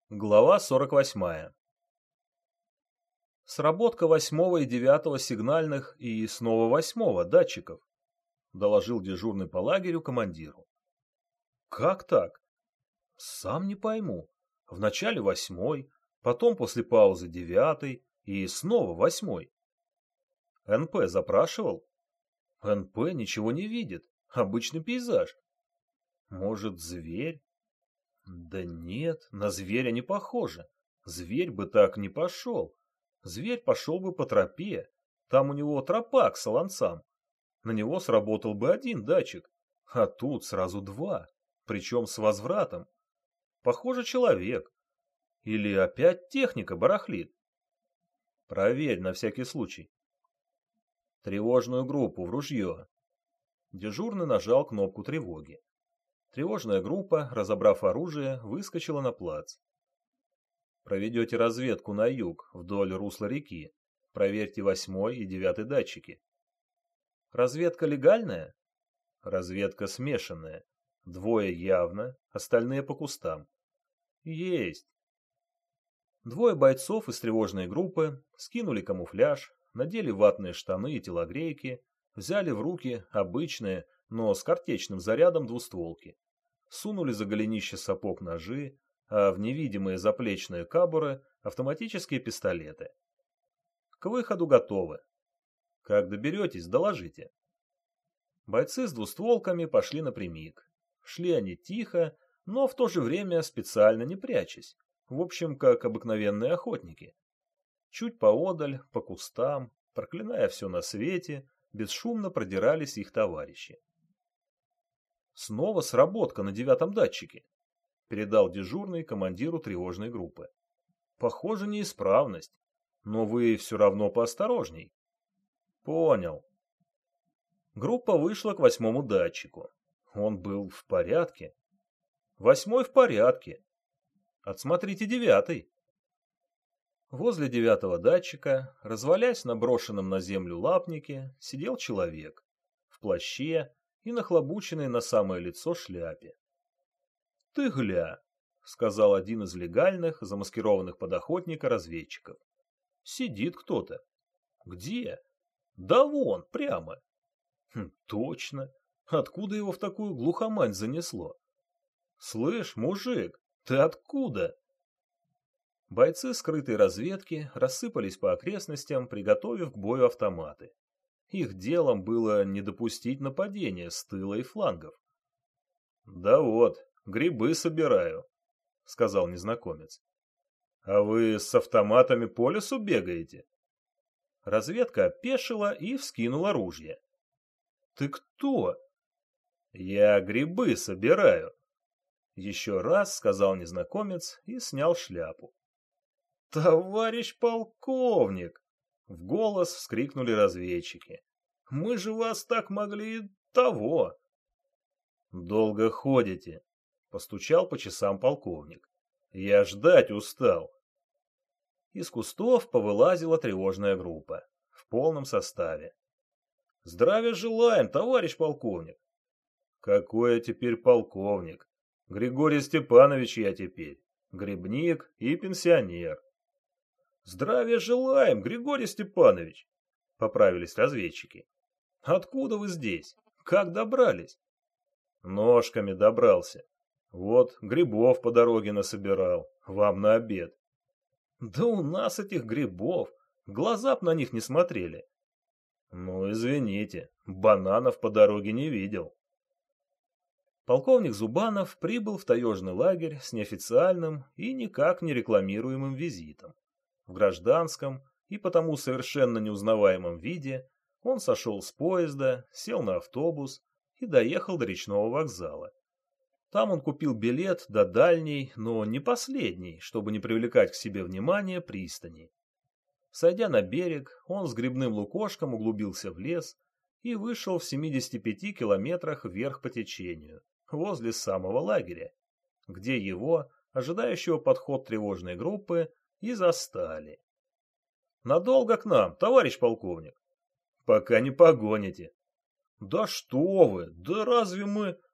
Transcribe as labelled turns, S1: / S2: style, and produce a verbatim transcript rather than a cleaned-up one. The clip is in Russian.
S1: Глава сорок восьмая. Сработка восьмого и девятого сигнальных и снова восьмого датчиков, доложил дежурный по лагерю командиру. Как так? Сам не пойму. Вначале восьмой, потом после паузы девятый и снова восьмой. эн пэ запрашивал? эн пэ ничего не видит. Обычный пейзаж. Может, зверь? Да нет, на зверя не похоже. Зверь бы так не пошел. Зверь пошел бы по тропе. Там у него тропа к солонцам. На него сработал бы один датчик. А тут сразу два. Причем с возвратом. Похоже, человек. Или опять техника барахлит. Проверь на всякий случай. Тревожную группу в ружье. Дежурный нажал кнопку тревоги. Тревожная группа, разобрав оружие, выскочила на плац. Проведете разведку на юг, вдоль русла реки. Проверьте восьмой и девятый датчики. Разведка легальная? Разведка смешанная. Двое явно, остальные по кустам. Есть. Двое бойцов из тревожной группы скинули камуфляж, надели ватные штаны и телогрейки, взяли в руки обычные, но с картечным зарядом двустволки. Сунули за голенище сапог ножи, а в невидимые заплечные кабуры автоматические пистолеты. К выходу готовы. Как доберетесь, доложите. Бойцы с двустволками пошли напрямик. Шли они тихо, но в то же время специально не прячась. В общем, как обыкновенные охотники. Чуть поодаль, по кустам, проклиная все на свете, бесшумно продирались их товарищи. Снова сработка на девятом датчике, передал дежурный командиру тревожной группы. Похоже, неисправность, но вы все равно поосторожней. Понял. Группа вышла к восьмому датчику. Он был в порядке. Восьмой в порядке. Отсмотрите девятый. Возле девятого датчика, развалясь на брошенном на землю лапнике, сидел человек в плаще и нахлобученной на самое лицо шляпе. — Ты гля, — сказал один из легальных, замаскированных под охотника разведчиков. — Сидит кто-то. — Где? — Да вон, прямо. Хм, — Точно. Откуда его в такую глухомань занесло? — Слышь, мужик, ты откуда? Бойцы скрытой разведки рассыпались по окрестностям, приготовив к бою автоматы. Их делом было не допустить нападения с тыла и флангов. — Да вот, грибы собираю, — сказал незнакомец. — А вы с автоматами по лесу бегаете? Разведка опешила и вскинула ружье. — Ты кто? — Я грибы собираю, — еще раз сказал незнакомец и снял шляпу. — Товарищ полковник! — в голос вскрикнули разведчики. — Мы же вас так могли того. — Долго ходите, — постучал по часам полковник. — Я ждать устал. Из кустов повылазила тревожная группа. В полном составе. — Здравия желаем, товарищ полковник. — Какой я теперь полковник? Григорий Степанович я теперь. Грибник и пенсионер. — Здравия желаем, Григорий Степанович, — поправились разведчики. — Откуда вы здесь? Как добрались? — Ножками добрался. Вот грибов по дороге насобирал. Вам на обед. — Да у нас этих грибов. Глаза б на них не смотрели. — Ну, извините, бананов по дороге не видел. Полковник Зубанов прибыл в таежный лагерь с неофициальным и никак не рекламируемым визитом. В гражданском и потому совершенно неузнаваемом виде он сошел с поезда, сел на автобус и доехал до речного вокзала. Там он купил билет до дальней, но не последней, чтобы не привлекать к себе внимания, пристани. Сойдя на берег, он с грибным лукошком углубился в лес и вышел в семидесяти пяти километрах вверх по течению, возле самого лагеря, где его, ожидающего подход тревожной группы, и застали. — Надолго к нам, товарищ полковник? — Пока не погоните. — Да что вы, да разве мы...